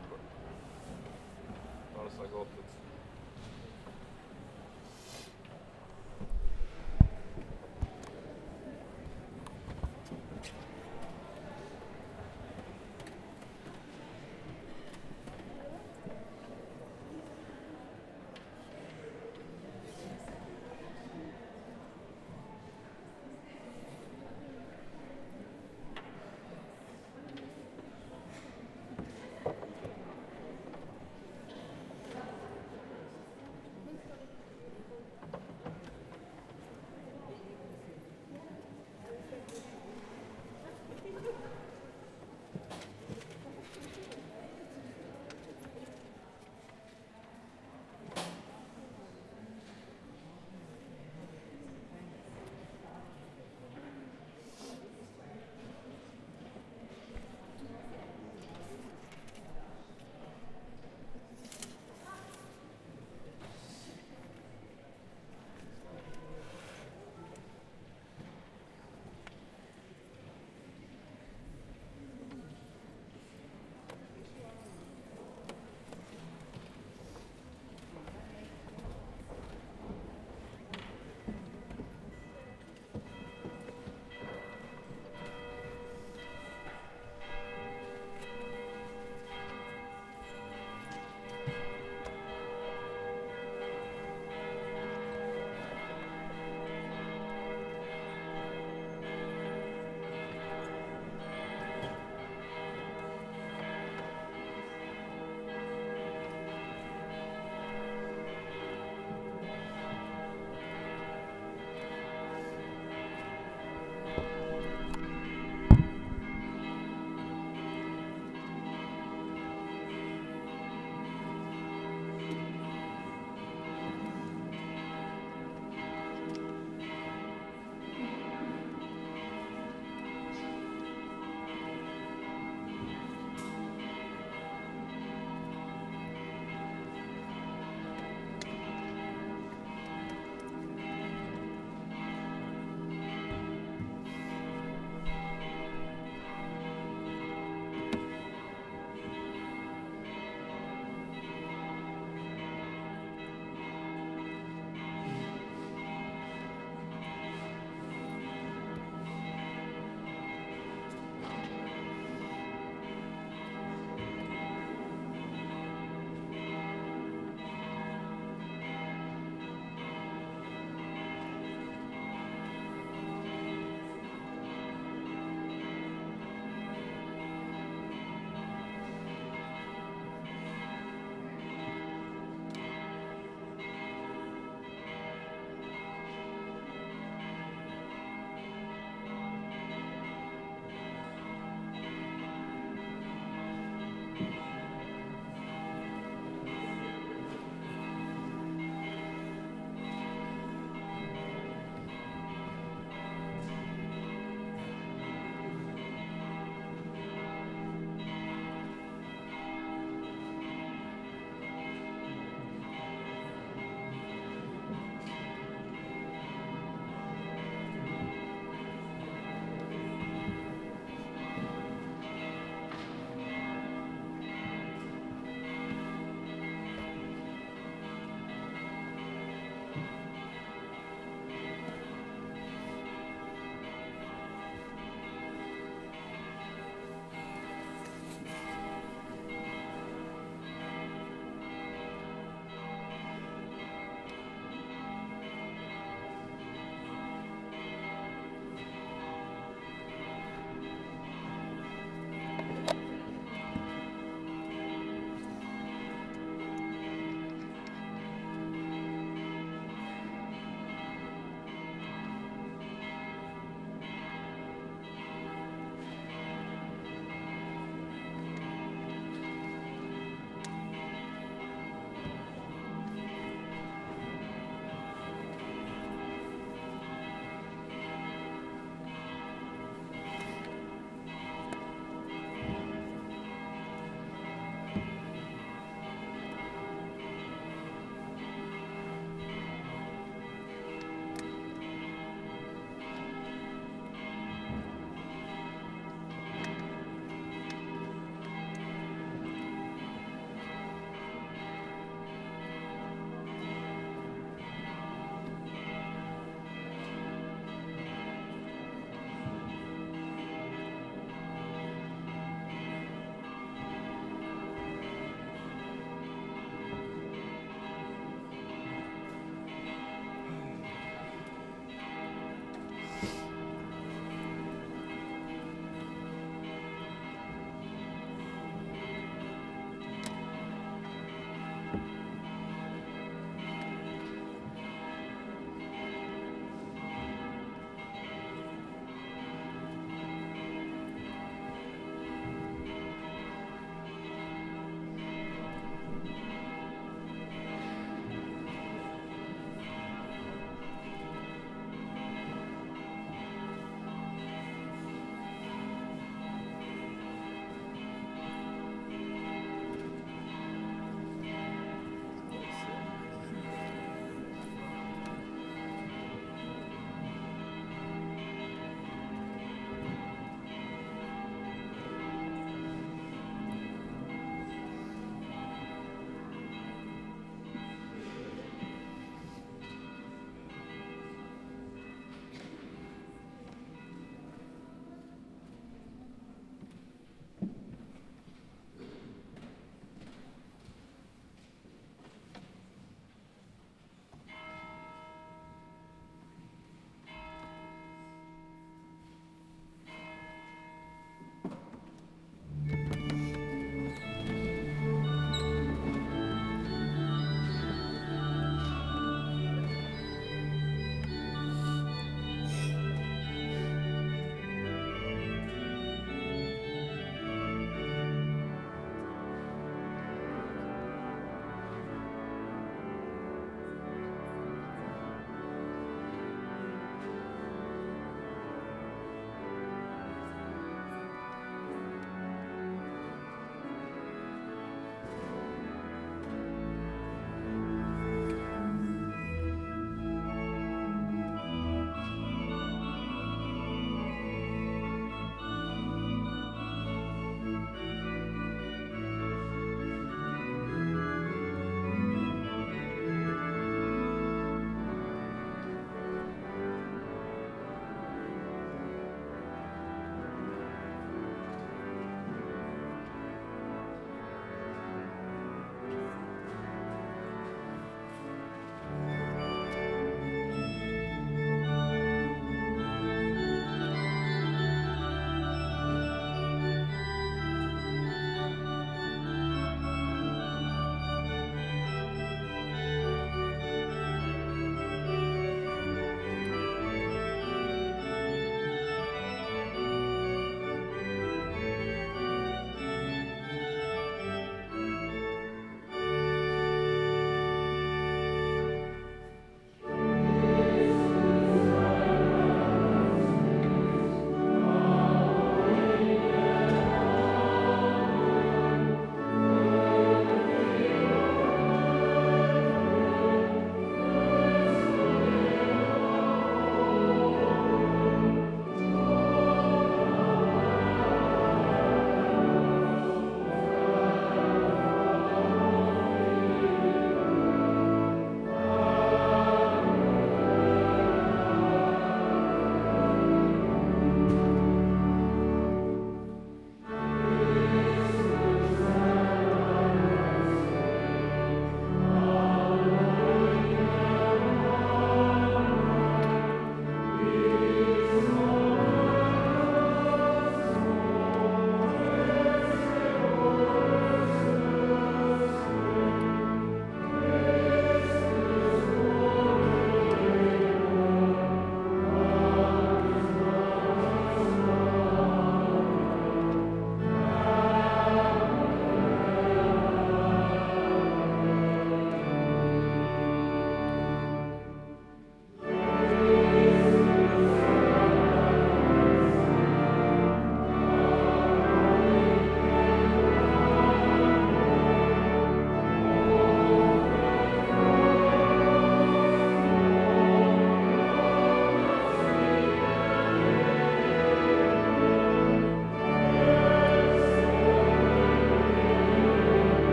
jobbe. Ja, det ser godt ut.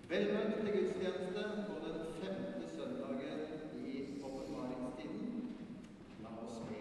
Vel møtt til gudstjeneste på den 5. søndagen i åpenbaringstiden. La oss be.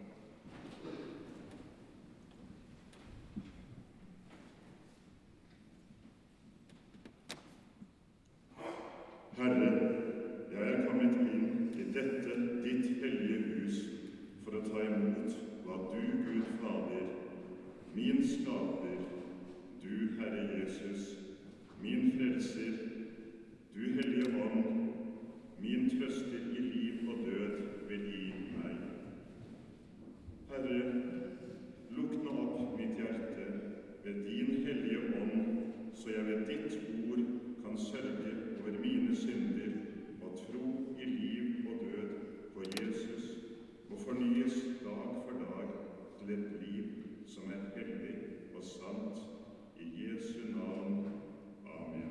Herre, jeg er kommet inn i dette ditt hellige hus for å ta imot hva du, Gud Fader, min skaper, du, Herre Jesus, min frelser, du Hellige Ånd, min trøster i liv og død, vil gi meg. Herre, lukk nå opp mitt hjerte ved din Hellige Ånd, så jeg ved ditt ord kan sørge over mine synder og tro i liv og død på Jesus, og fornyes dag for dag til et liv som er hellig og sant. I Jesu navn. Amen.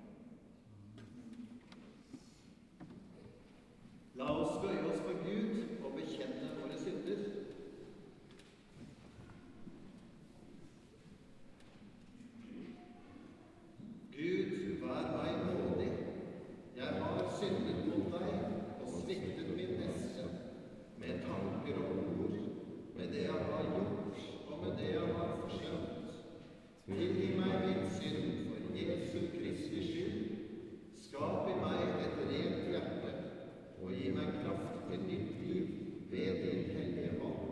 La oss bøye oss for Gud og bekjenne våre synder. Gud, vær meg nådig. Jeg har syndet mot deg og sviktet min neste, med tanker og ord, med det jeg har gjort og med det jeg har forsømt. Tilgi meg min synd for Jesu Kristi skyld. Skap i meg et rent hjerte, og gi meg kraft til nytt liv ved din hellige ånd.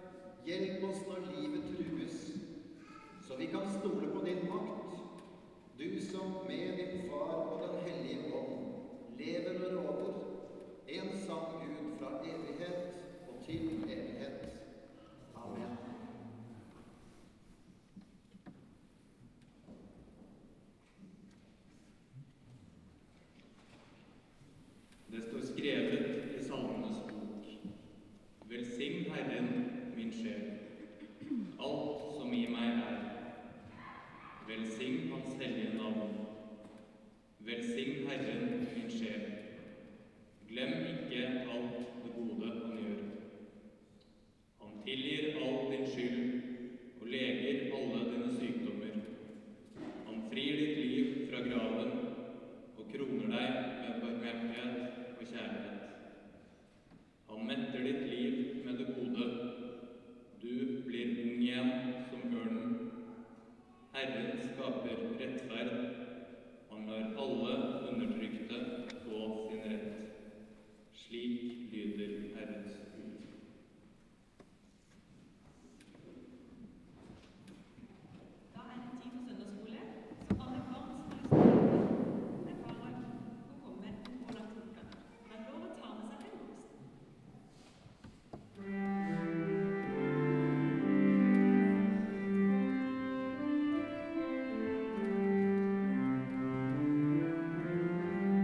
Hjelp oss når livet trues, så vi kan stole på din makt. Far og Den hellige ånd, lever og råder, en sann Gud fra evighet og til evighet. Amen. Det står skrevet i Salmenes bok. Velsign Herren, min sjel, alt som i meg er. Velsign Hans hellige navn. Velsign Herren, min sjel. Glem ikke alt det gode han gjør. Han tilgir all din skyld og leger alle dine sykdommer. Han frir ditt liv fra graven og kroner deg med barmhjertighet og kjærlighet. Han metter ditt liv med det gode. Du blir ung igjen som ørnen. Herren skaper rettferd. Han lar alle undertrykte få sin rett. Slik lyder Herrens ord. Da er det tid for søndagsskole, så alle barn som har lyst til å hjelpe, er bare å komme og la klokken. Det er lov å ta med seg en voksen. Amen.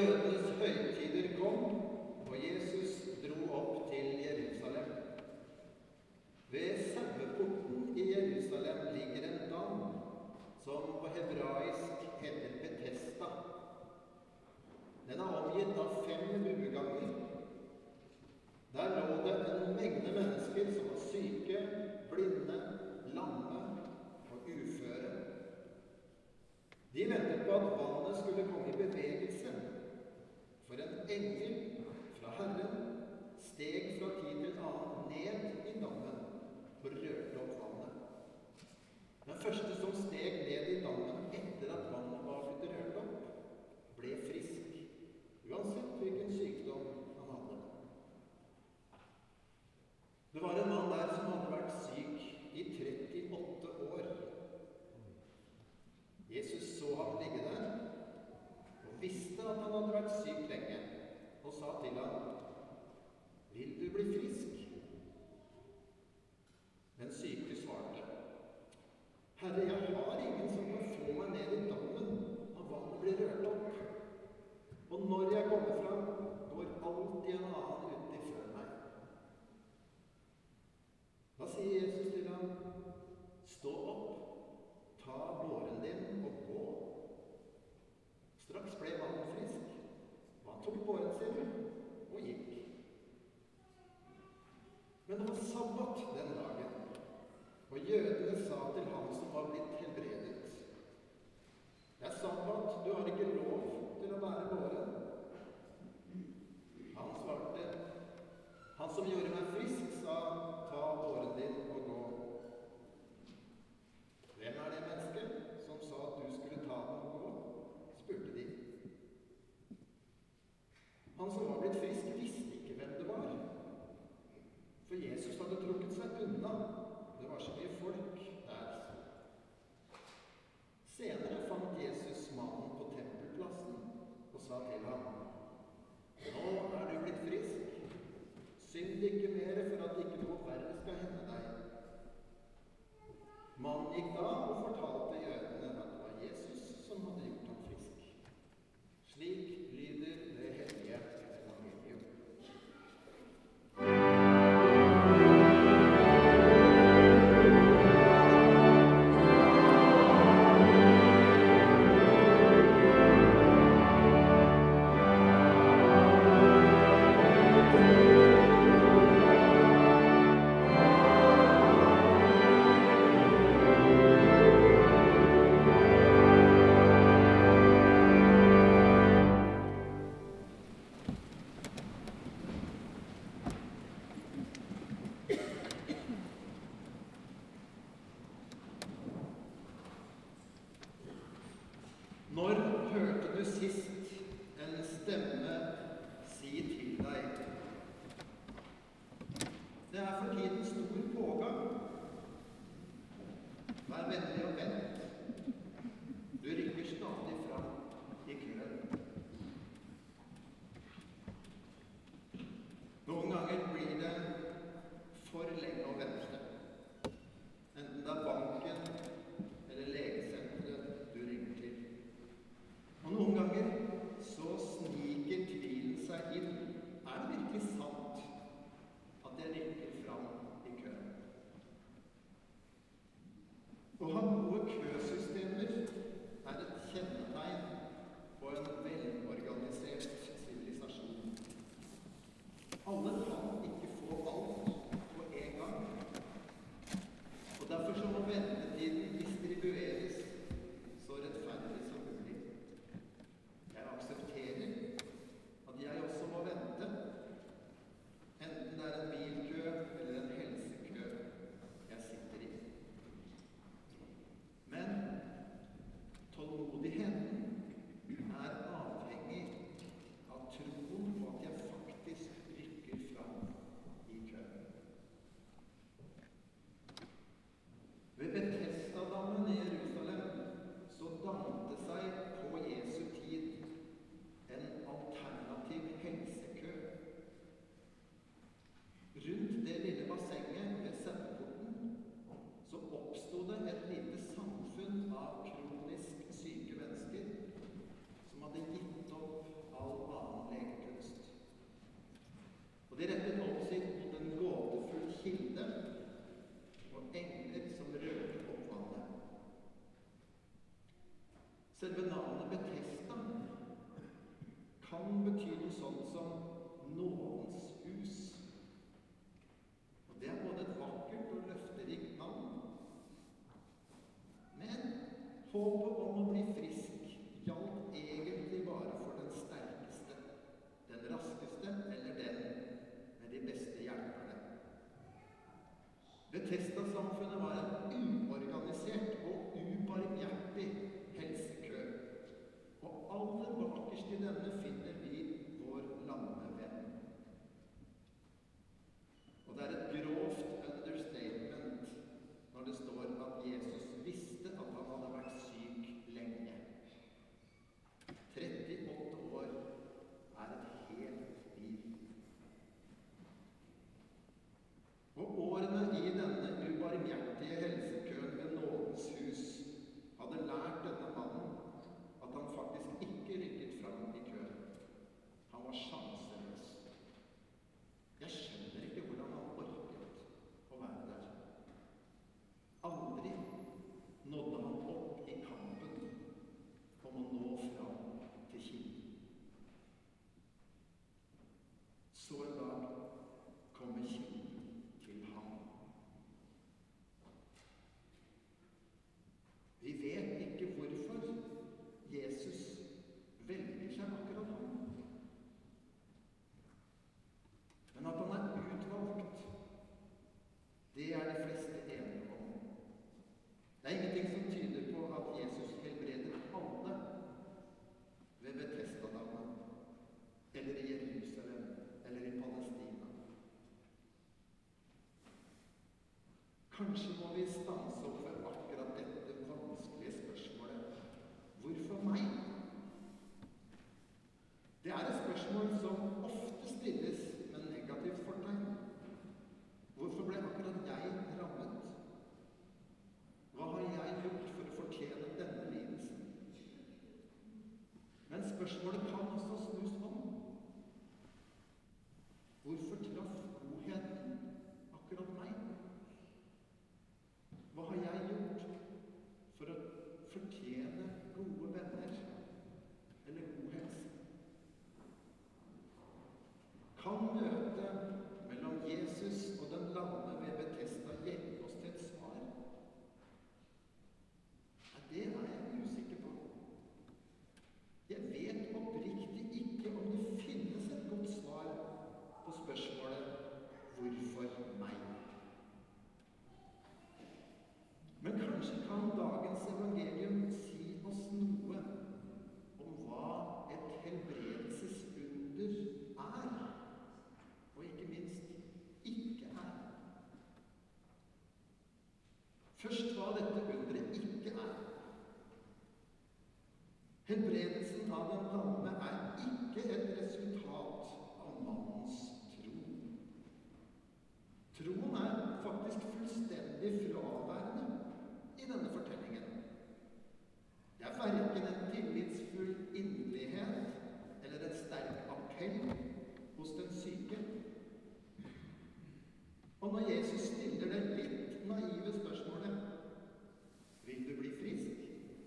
jødenes høytider kom, og Jesus dro opp til Jerusalem. Ved saueporten i Jerusalem ligger en dam, som på hebraisk heter Betesda. Den er omgitt av 5 bueganger. Der lå det en mengde mennesker som var syke, blinde, lamme og uføre. De ventet på at vannet skulle komme i bevegelse, for en engel fra Herren steg fra tid til annen ned i dammen og rørte opp vannet. Den første som steg ned i dammen etter at vannet var blitt rørt opp, ble frisk, uansett hvilken sykdom han hadde. Det var en mann der som hadde vært syk i 38 år. Jesus så ham ligge der, og visste at han hadde vært syk lenge, og sa til ham, «Vil du bli frisk?» Den syke svarte, «Herre, jeg har ingen som kan få meg ned i dammen når vannet blir rørt opp. Og når jeg kommer fram, går alltid en annen uti før meg.» Da sier Jesus til ham, «Stå opp, ta båren din og gå.» Straks ble mannen frisk, og han tok båren sin og gikk. Men det var sabbat den dagen, og jødene sa til ham som var blitt helbredet, «Det er sabbat, du har ikke lov til å bære båren.» Han svarte, «Han som gjorde meg frisk, sa, ta båren din og gå.» «Hvem er det mennesket som sa at du skulle ta den og gå?» spurte de. Han som var blitt frisk, visste ikke hvem det var. For Jesus hadde trukket seg unna. Det var så mye folk der. Senere fant Jesus mannen på tempelplassen og sa til ham, «Nå er du blitt frisk. Synd ikke mer for at ikke noe verre skal hende deg.» Mannen gikk da og fortalte jødene at det var Jesus som hadde gjort ham frisk. Slik lyder det hellige evangelium. betyr noe sånt som nådens hus. Og det er både et vakkert og løfterikt navn. Men håpet om å bli frisk gjaldt egentlig bare for den sterkeste, den raskeste eller den med de beste hjelperne. Bethesda-samfunnet var en uorganisert og ubarmhjertig helsekø. Og aller bakerst i denne finner vi vår lamme venn. Og det er et grovt understatement når det står at Jesus visste at han hadde vært syk lenge. 38 år er et helt liv. Og årene i denne ubarmhjertige helsekøen ved nådens hus hadde lært denne mannen at han faktisk ikke rykket fram i køen. Han var sjanseløs. Jeg skjønner ikke hvordan han orket å være der. Aldri nådde han opp i kampen om å nå fram til kilden. Så en dag kommer kilden til ham. Vi vet ikke hvorfor Jesus velger seg akkurat ham. Men at han er utvalgt, det er de fleste enige om. Det er ingenting som tyder på at Jesus helbreder alle ved Bethesda-dammen, eller i Jerusalem, eller i Palestina. Kanskje må vi stanse opp for akkurat dette vanskelige spørsmålet. Hvorfor meg? Det er et spørsmål som ofte stilles med negativt fortegn. Hvorfor ble akkurat jeg rammet? Hva har jeg gjort for å fortjene denne lidelsen? Men spørsmålet kan også snus om. Hvorfor traff godheten akkurat meg? Hva har jeg gjort for å fortjene gode venner eller god helse? Kan møtet mellom Jesus og den lamme ved Bethesda hjelpe oss til et svar? Det er jeg usikker på. Jeg vet oppriktig ikke om det finnes et godt svar på spørsmålet «Hvorfor meg?». Men kanskje kan dagens evangelium si oss noe om hva et helbredelsesunder er, og ikke minst ikke er. Først hva dette underet ikke er. Helbredelsen av den lamme er ikke et resultat av mannens tro. Troen er faktisk fullstendig fraværende i denne fortellingen. Det er hverken en tillitsfull inderlighet eller en sterk appell hos den syke. Og når Jesus stiller det litt naive spørsmålet «Vil du bli frisk?»,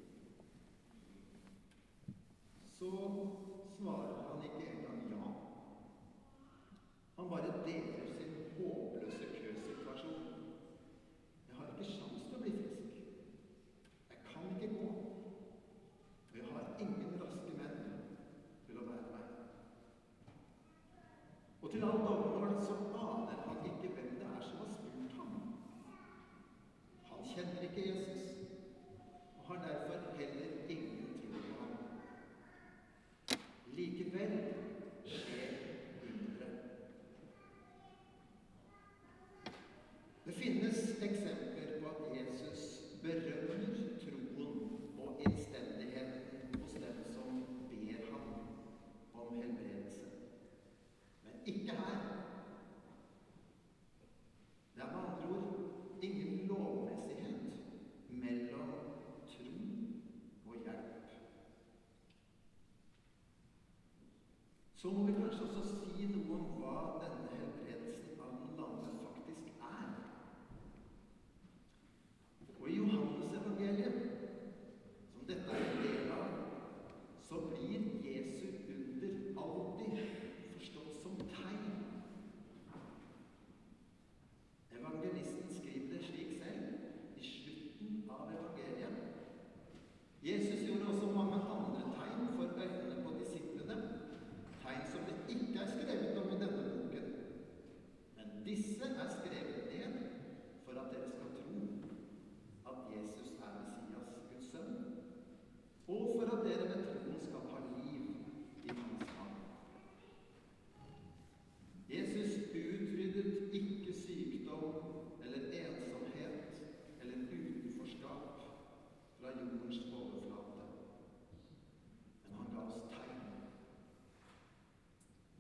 så svarer han ikke engang ja. Han bare deler sin håpløse køsituasjon. Jeg har ikke sjans til å bli frisk. Jeg kan ikke gå. Og jeg har ingen raske menn til å være meg. Og til alt overmål så aner han ikke hvem det er som har spurt ham. Han kjenner ikke Jesus, og har derfor heller ingen tro på ham. Likevel skjer underet. Det finnes eksempler på at Jesus berømmer troen og innstendigheten hos dem som ber ham om helbredelse. Men ikke her. Det er med andre ord ingen lovmessighet mellom tro og hjelp. Så må vi kanskje også si noe om hva denne helbredelsen av den lamme faktisk er. Og i Johannes evangeliet, som dette er en del av, så blir Jesu under alltid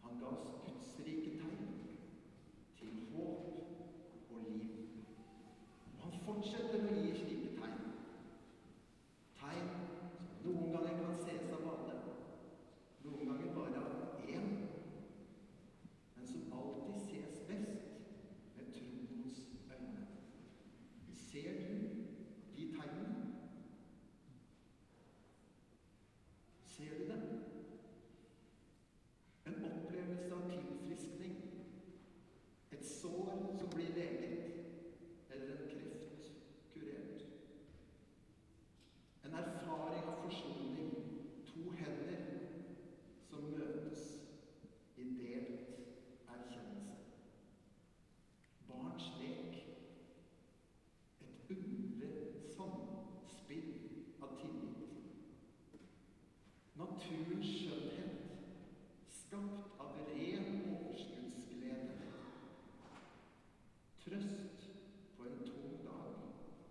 Han ga oss Guds rike tegn til håp og liv. Og han fortsetter å gi slike tegn. Tegn som noen ganger kan ses av alle, noen ganger bare av én, men som alltid ses best med troens øyne. Ser du de tegnene? Ser du dem? En opplevelse av tilfriskning, et sår som blir leget, eller en kreft kurert. En erfaring av forsoning, to hender som møtes i delt erkjennelse. Barns lek, et underlig samspill av tillit. Naturens skjønnhet, skapt av ren overskuddsglede. Trøst på en tung dag,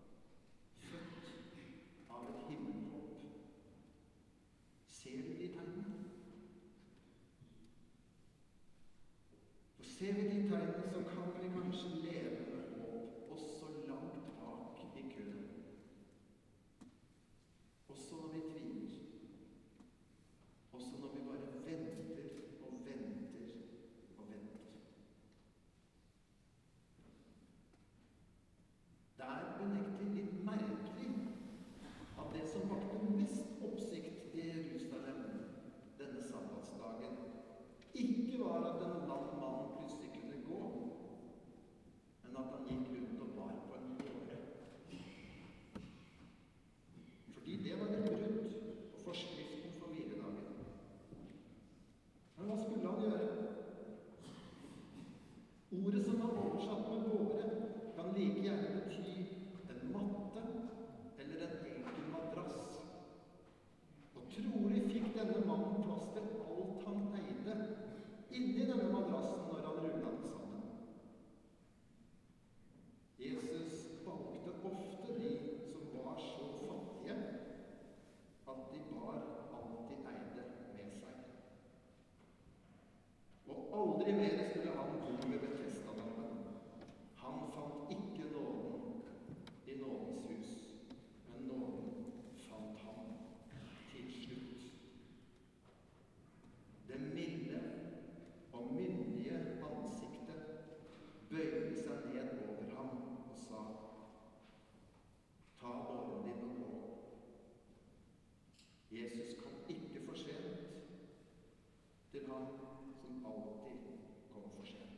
født av et himmelhopp. Ser du de tegnene? Og ser vi de tegnene, så kan vi kanskje leve med håp også langt bak i køen. Også når vi tviler. Også når vi bare venter og venter og venter. Det er unektelig litt merkelig at det som vakte mest oppsikt i Jerusalem denne sabbatsdagen, ikke var at en lam mann plutselig kunne gå, men at han gikk rundt og bar på en båre. Fordi det var et brudd på forskriften for hviledagen. Men hva skulle han gjøre? Ordet som var oversatt med båre, kan like gjerne bety en matte eller en enkel madrass. Og trolig fikk denne mannen plass til alt han eide inni denne madrassen når han rullet den sammen. Jesus valgte ofte de som var så fattige at de bar alt de eide med seg. Og aldri mer skulle han bo ved Betesdadammen. Han fant ikke nåden i nådens hus, men nåden fant ham til slutt. Det milde og myndige ansiktet bøyde seg ned over ham og sa: Ta båren din og gå. Jesus kom ikke for sent til ham som alltid kom for sent.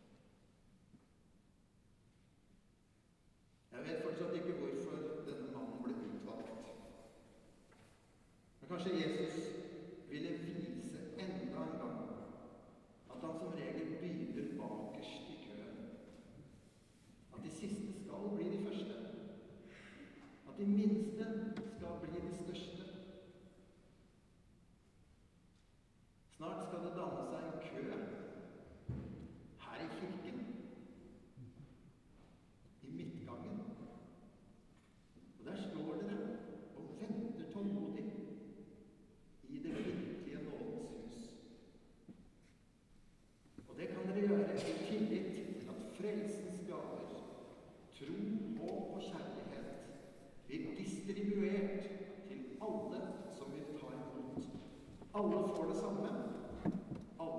Jeg vet fortsatt ikke hvorfor denne mannen ble utvalgt. Men kanskje Jesus ville vise enda en gang at han som regel begynner bakerst i køen. At de siste skal bli de første. At de minste skal bli de største. Snart skal det danne seg en kø her i kirken, i midtgangen. Og der står dere og venter tålmodig i det virkelige nådens hus. Og det kan dere gjøre i tillit til at frelsens gaver, tro, håp og kjærlighet blir distribuert til alle som vil ta imot. Alle får det samme. Alle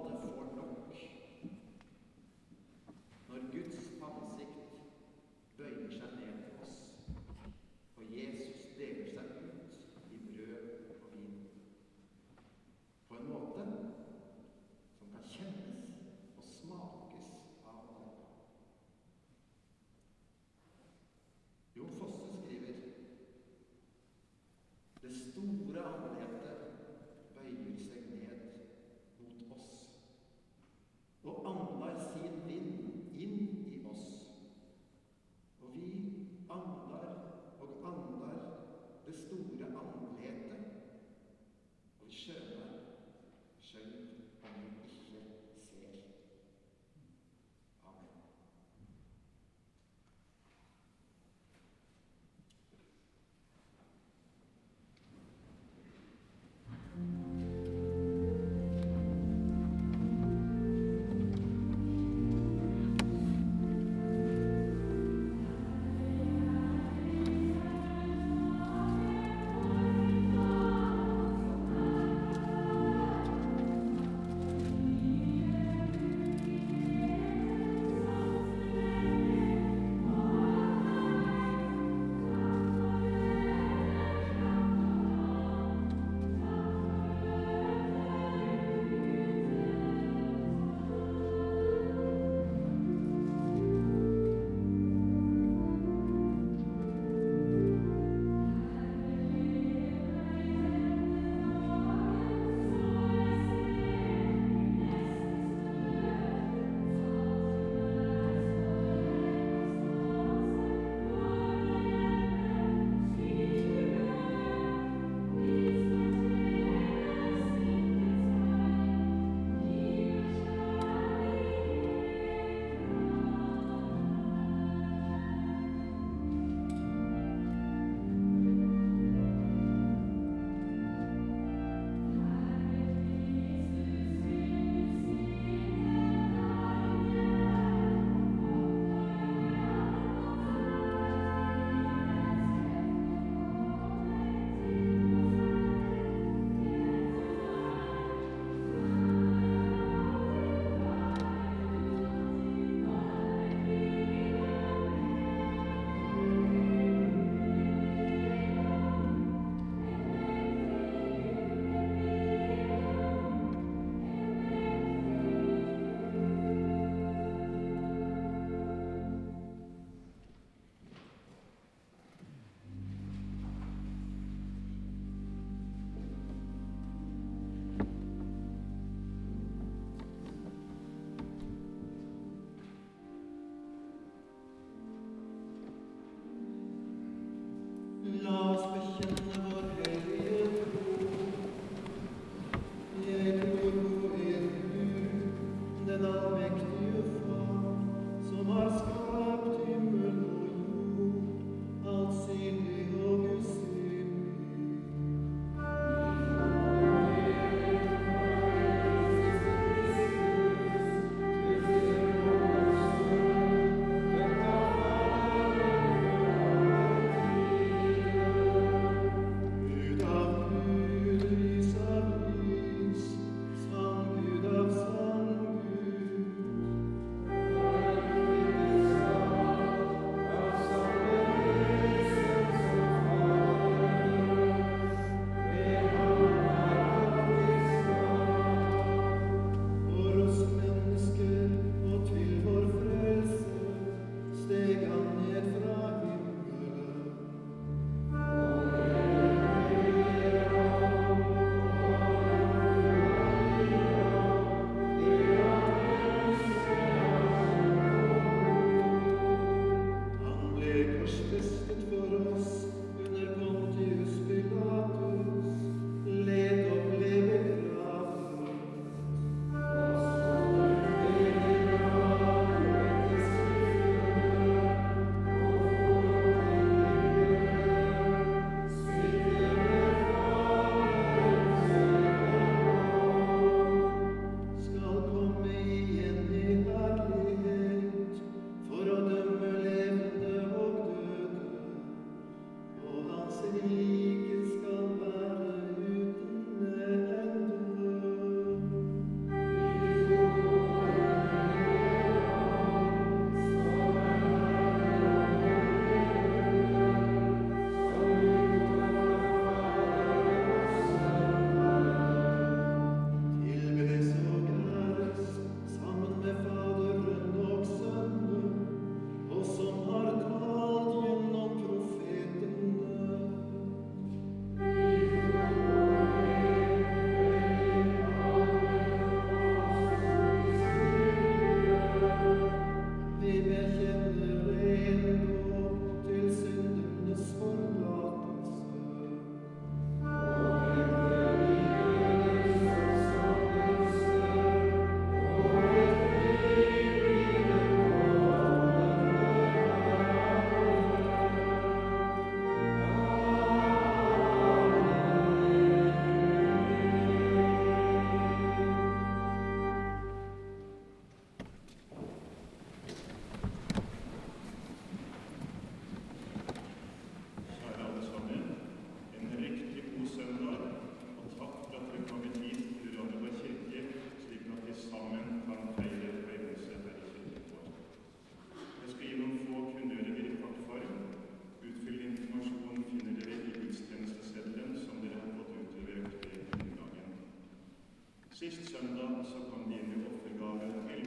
så kom det inn i offergave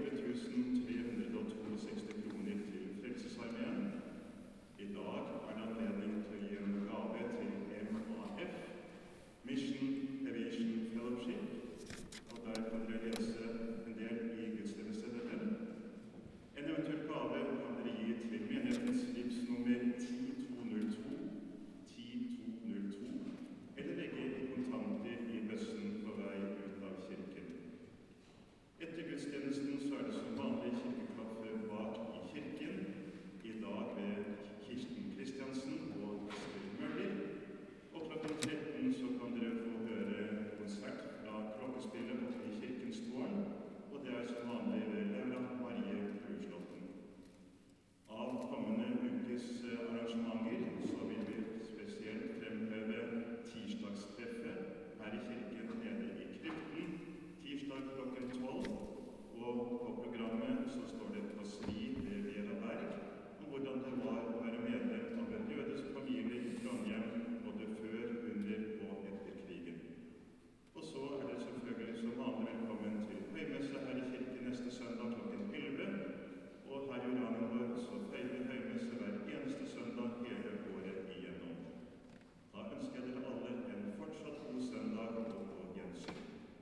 11.362 kroner til Frelsesarmeen. I dag er det anledning til å gi en gave til MAF, Mission Aviation Fellowship, og der kan dere lese en del i gudstjenesteseddelen. En eventuell gave kan dere gi til menighetens livsnummer 10202, 10202, eller legge i kontanter i bøssen på vei ut av kirken. Etter gudstjenesten så er det som vanlig kirkekaffe bak i kirken, i dag ved Kirsten Kristiansen og Ester Møller. Og klokken 13 så kan dere få høre konsert fra klokkespillet oppe i kirkens tårn, og det er som vanlig ved Laura Marie Bruslåtten. Av kommende ukes arrangementer så vil vi spesielt fremheve tirsdagstreffet her i kirken nede i krypten, tirsdag klokken 12, og på programmet så står det kåseri ved Vera Berg om hvordan det var å være medlem av en jødisk familie i Trondheim både før, under og etter krigen. Og så er det selvfølgelig som vanlig velkommen til høymesse her i kirken neste søndag klokken 11, og her i Uranienborg så feirer vi høymesse hver eneste søndag hele året igjennom. Da ønsker jeg dere alle en fortsatt god søndag og på gjensyn.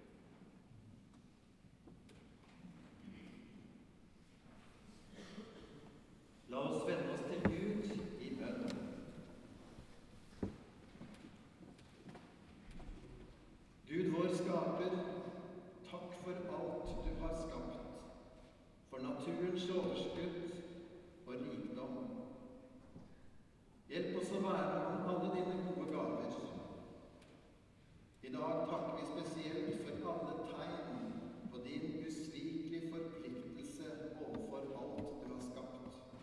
La oss vende oss til Gud i bønn. Gud vår skaper, takk for alt du har skapt, for naturens overskudd og rikdom. Hjelp oss å være om alle dine gode gaver. I dag takker vi spesielt for alle tegn på din usvikelige forpliktelse overfor alt du har skapt.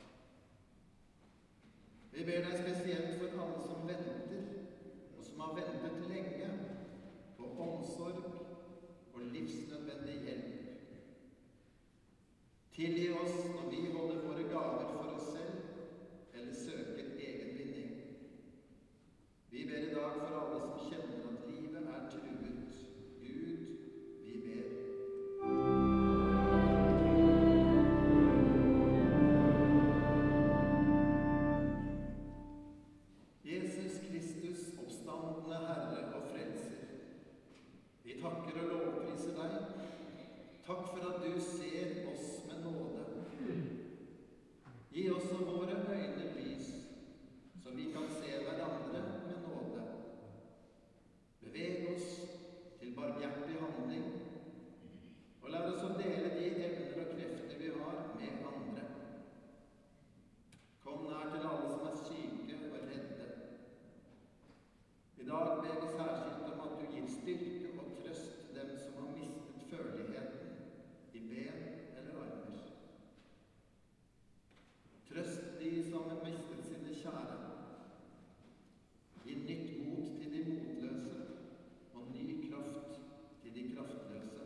Vi ber deg spesielt for alle som venter, og som har ventet lenge, på omsorg og livsnødvendig hjelp. Tilgi oss når vi holder våre gaver for oss selv, eller søker egen vinning. Vi ber i dag for alle som kjenner at livet er truet. Gud, vi ber. Jesus Kristus, oppstandende Herre og Frelser, vi takker og lovpriser deg. Takk for at du ser oss med nåde. Gi oss og våre øyne lys, så vi kan se hverandre med nåde. Beveg oss til barmhjertig handling, og lær oss å dele de evner og krefter vi har med andre. Kom nær til alle som er syke og redde. I dag ber vi særskilt om at du gir styrke og trøst dem som har mistet førligheten i ben eller armer. Trøst de som har mistet sine kjære. Gi nytt mot til de motløse og ny kraft til de kraftløse.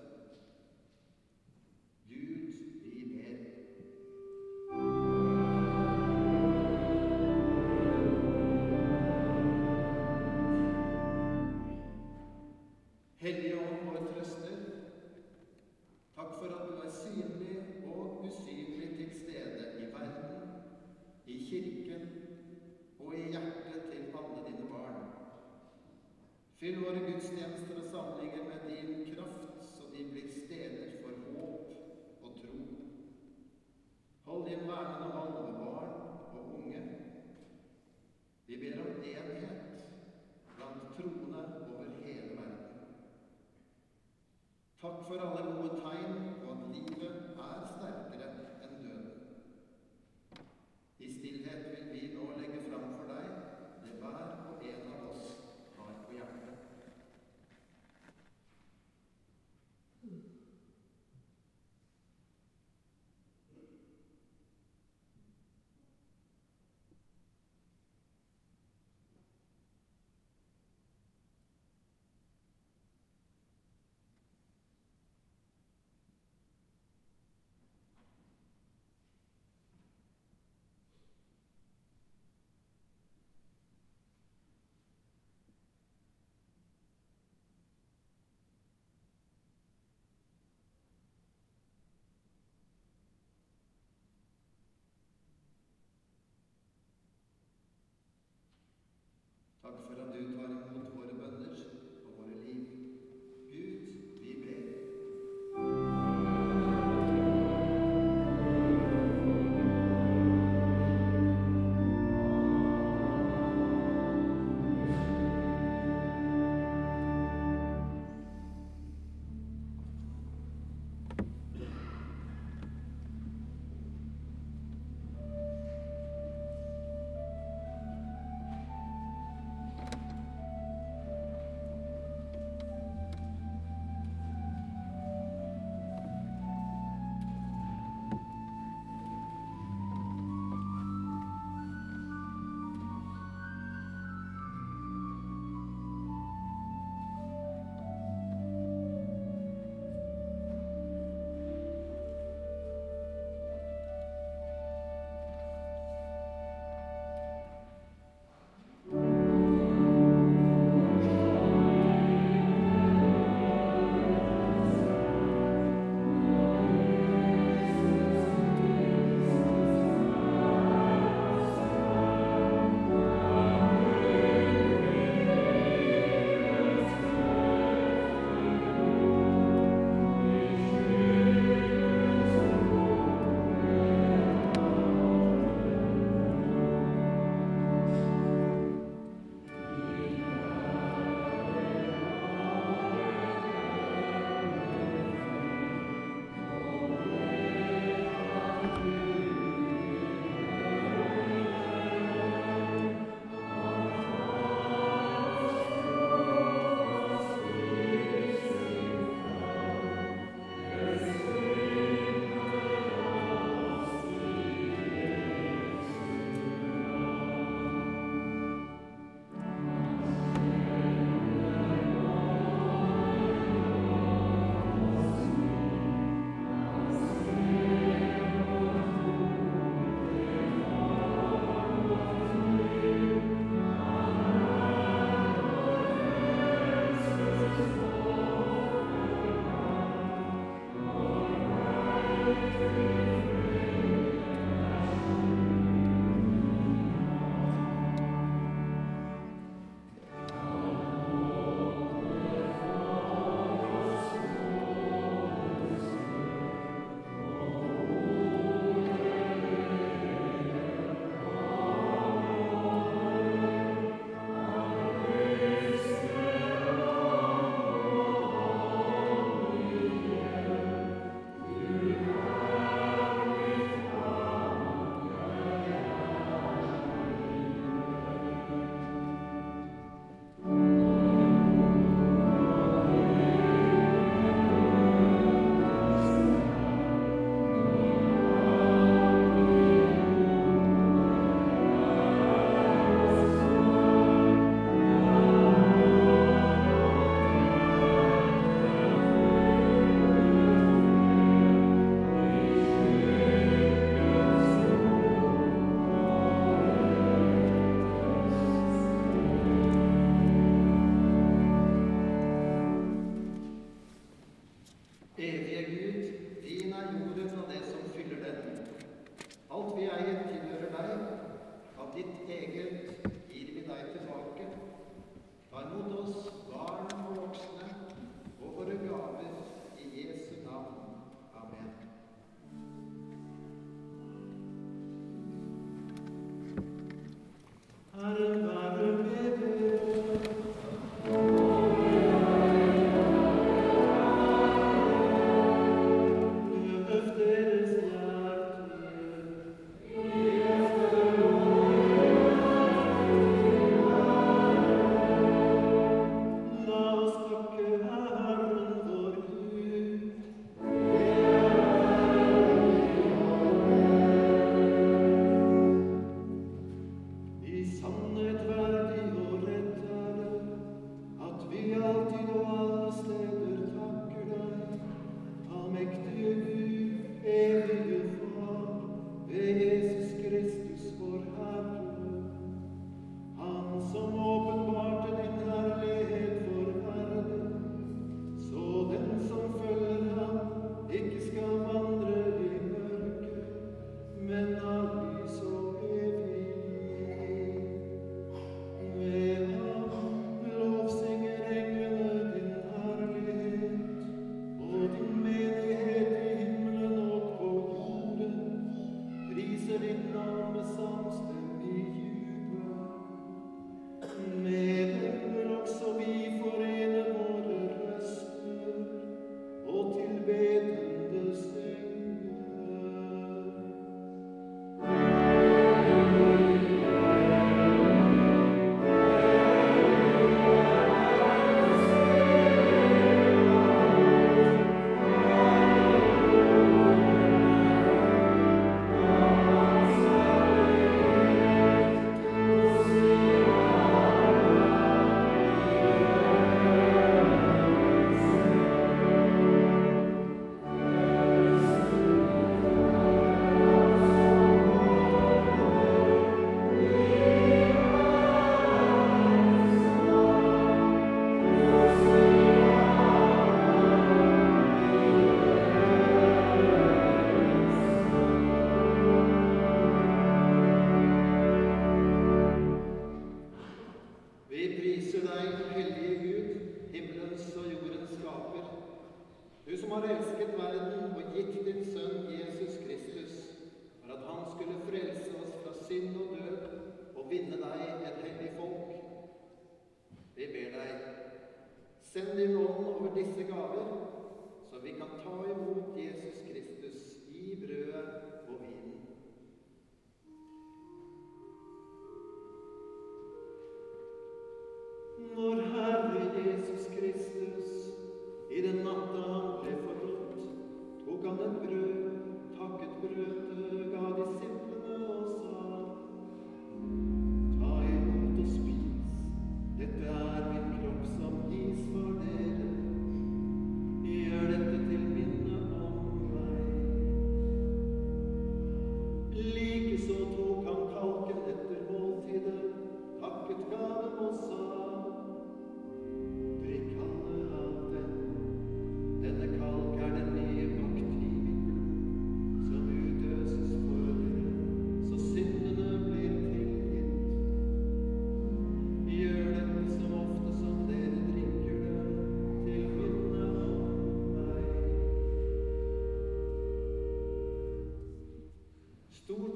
Gud, vi ber. Hellige Ånd, vår trøster, takk for at du er synlig og usynlig til stede i verden, i kirken og i hjertet til alle dine barn. Fyll våre gudstjenester og samlinger med din kraft, så de blir steder for håp og tro. Hold din vernende hånd over barn og unge. Vi ber om enhet blant troende over hele verden. Takk for alle gode tegn på at livet er sterkere enn døden. I stillhet vil vi nå legge fram for deg det hver og en av oss har på hjertet. du tar imot våre bønner og våre liv. Gud, vi ber.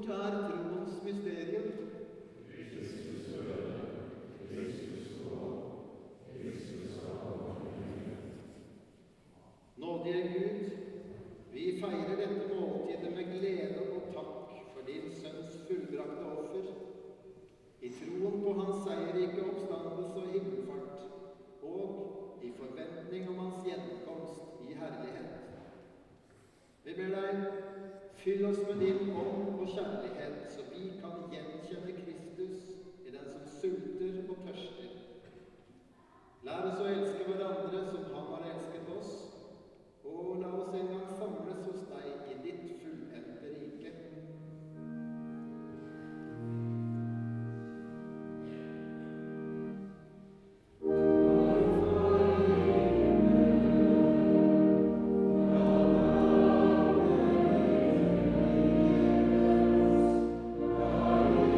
er troens mysterium? Nådige Gud, vi feirer dette måltidet med glede og takk for din sønns fullbrakte offer, i troen på hans seierrike oppstandelse og himmelfart, og i forventning om hans gjenkomst i herlighet. Vi ber deg, fyll oss med din ånd og kjærlighet, så vi kan gjenkjenne Kristus i den som sulter og tørster. Lær oss å elske hverandre som han har elsket oss, og la oss en gang samles hos deg i ditt fullendte rike. Amen.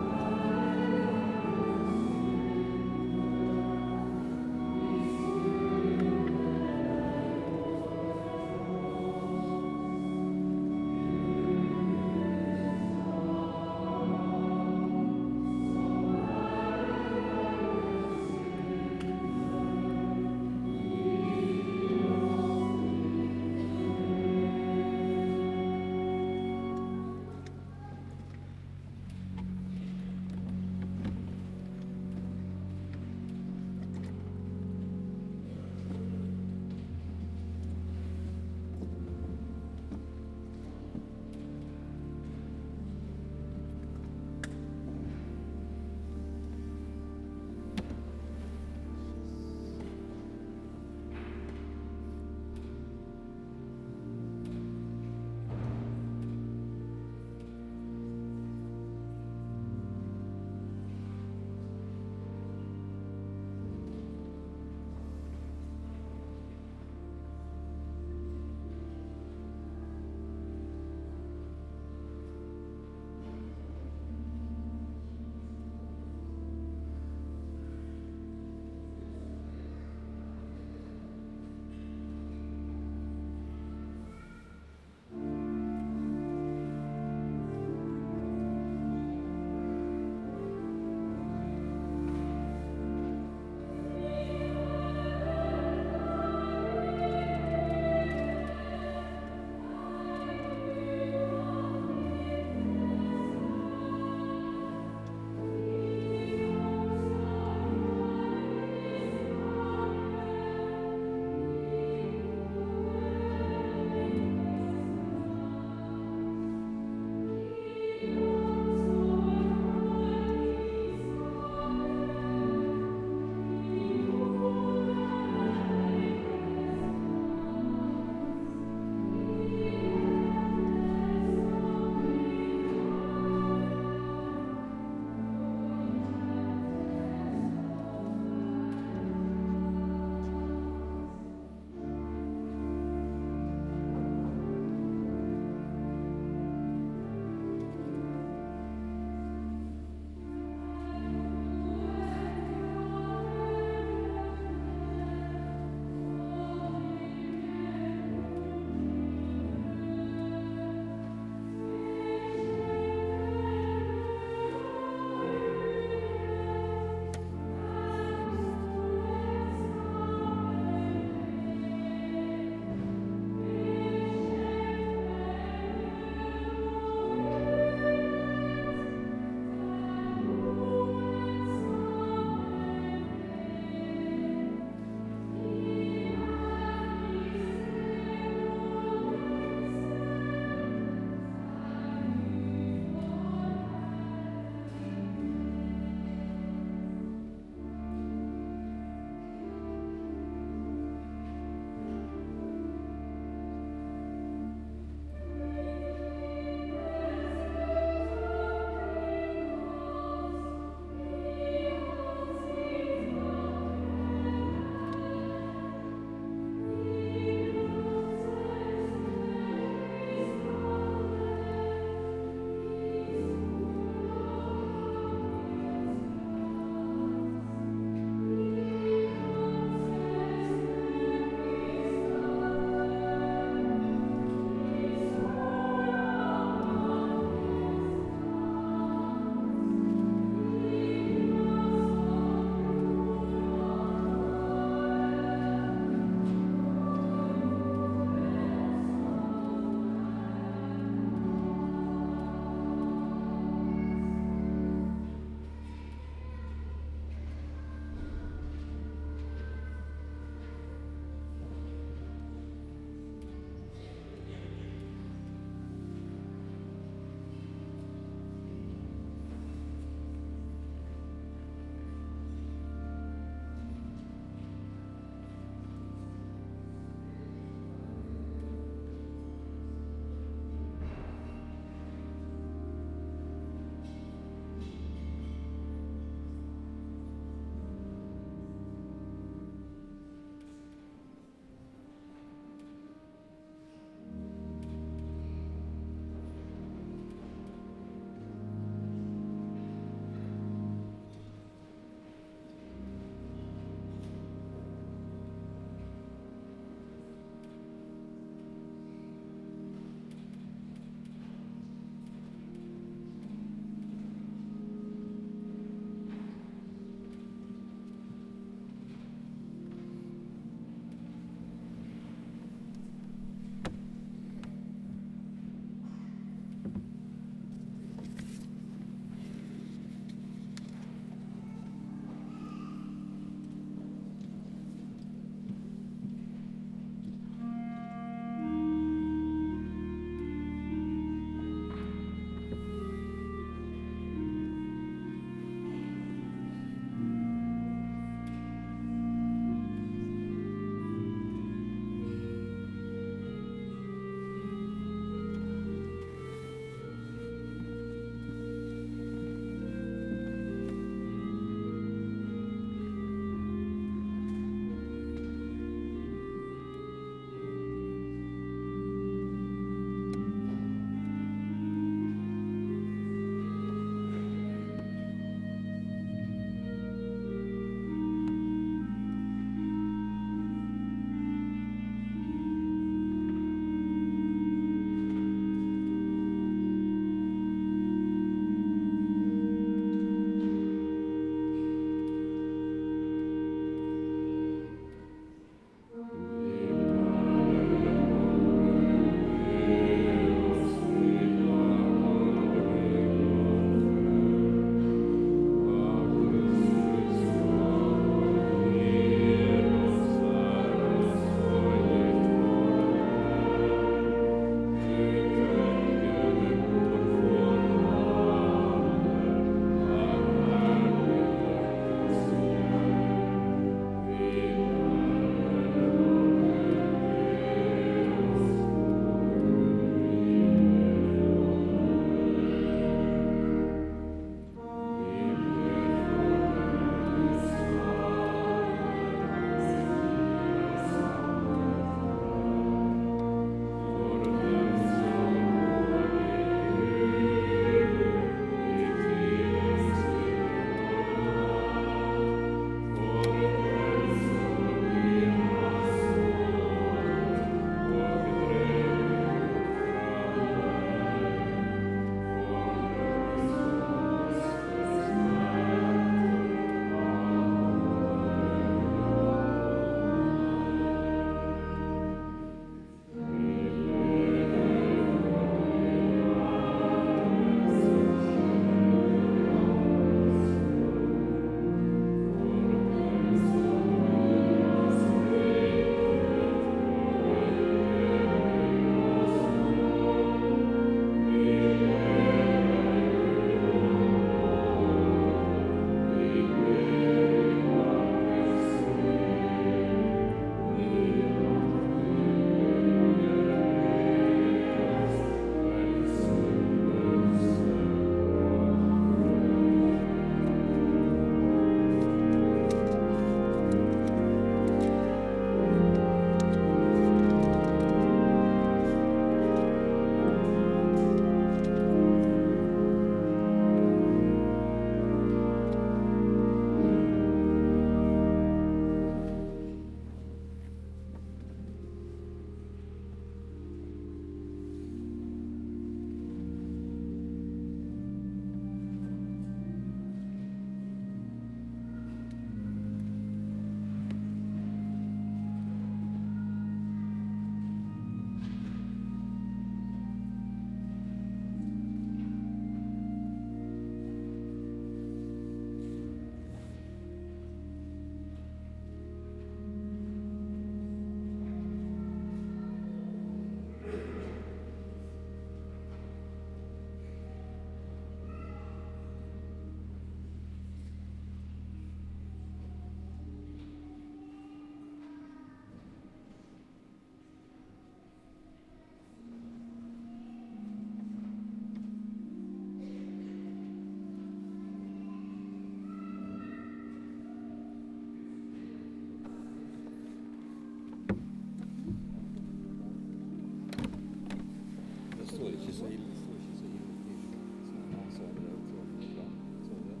så ille, det står ikke så ille til. Som han sa det, så det bra. Så det.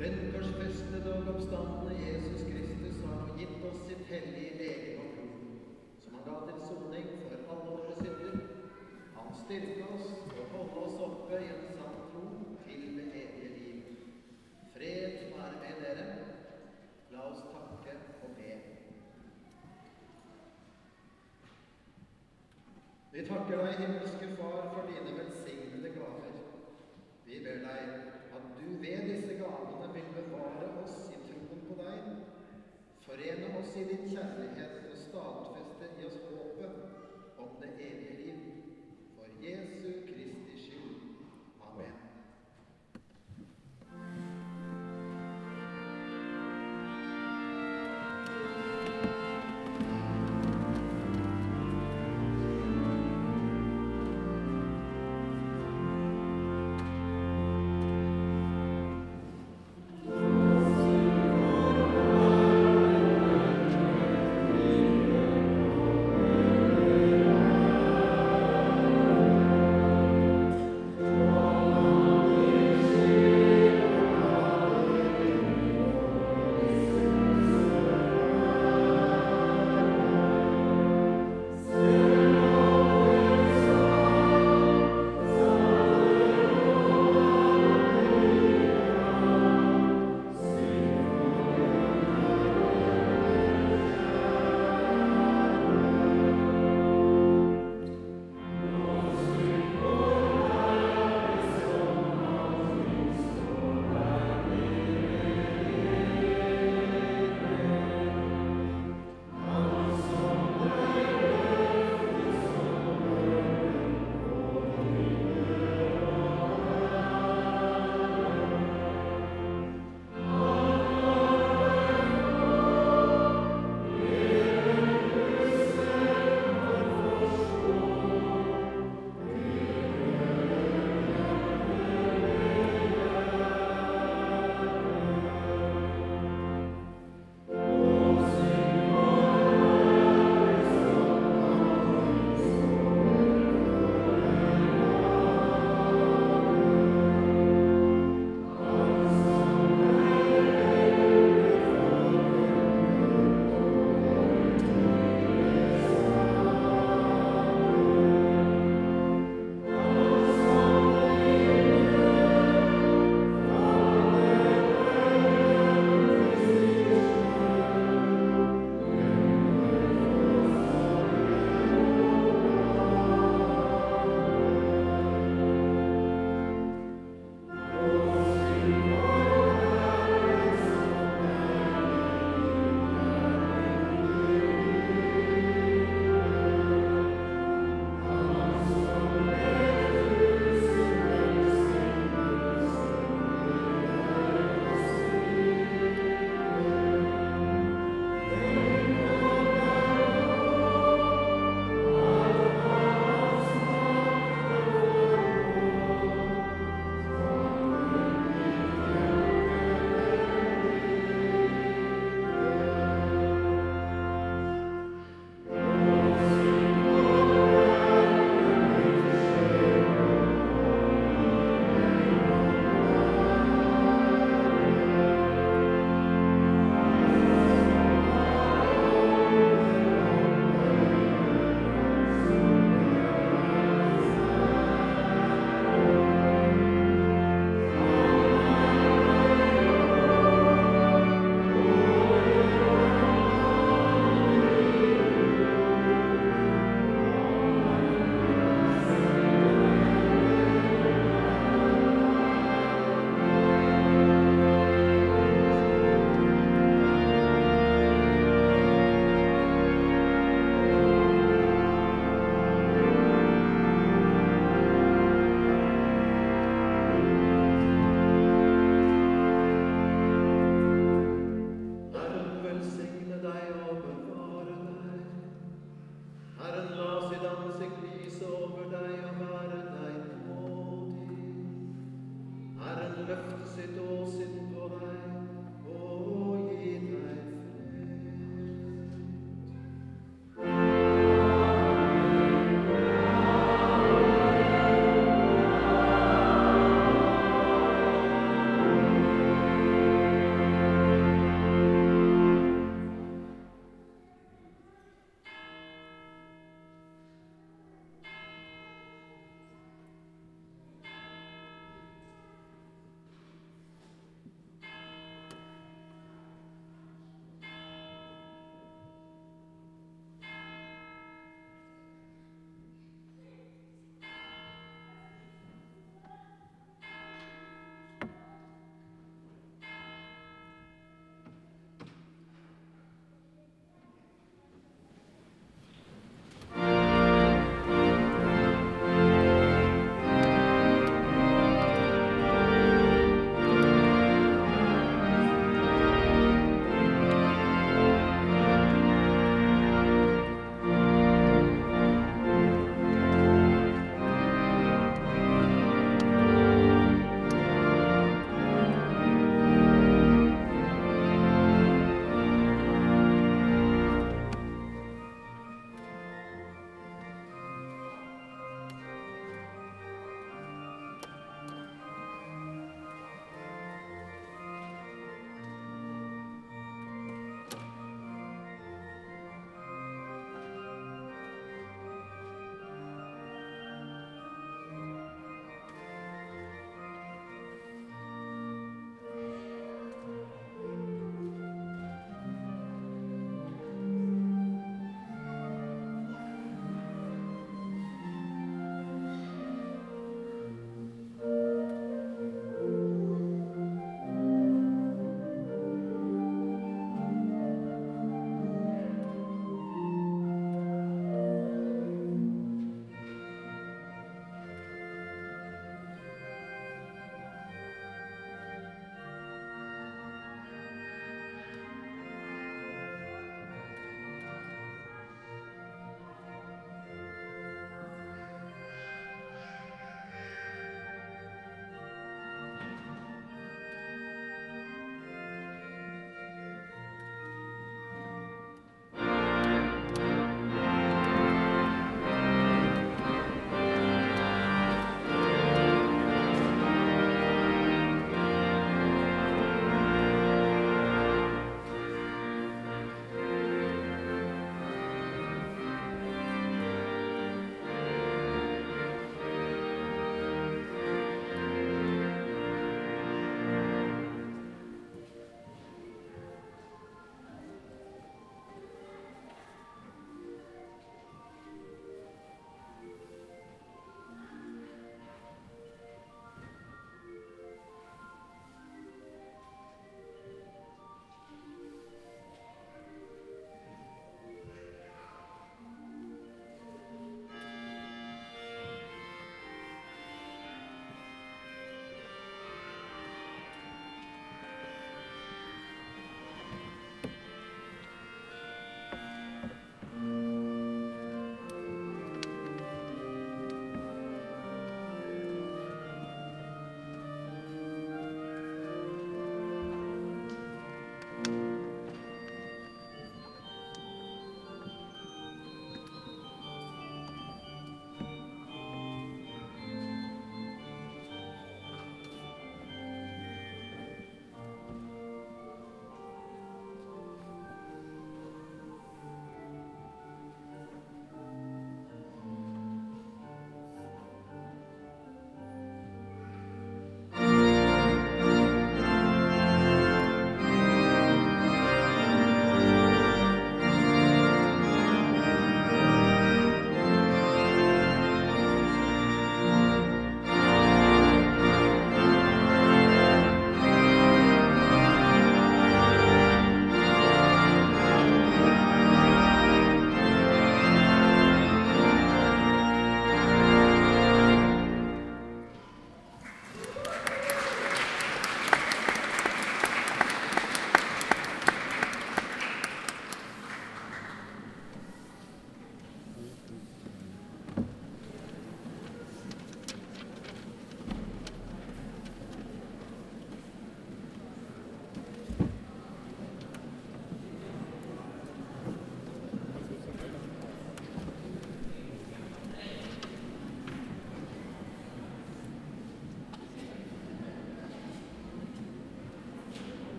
Den korsfestede og oppstandende Jesus Kristus har nå gitt oss sitt hellige legeme og blod, som han ga til soning for alle våre synder. Han styrker oss og holder oss oppe i en sann tro til det evige liv. Fred være med dere. La oss takke og be. Vi takker deg, himmelske Far, for dine velsignede gaver. Vi ber deg at du ved disse gavene vil bevare oss i troen på deg, forene oss i din kjærlighet og stadfeste i oss håpet om det evige liv. For Jesu Kristi skyld. Amen.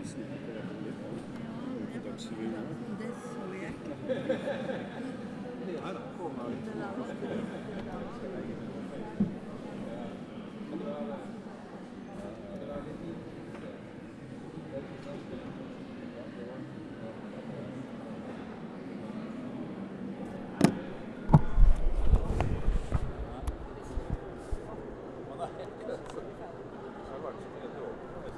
Det så jeg ikke. Nei da.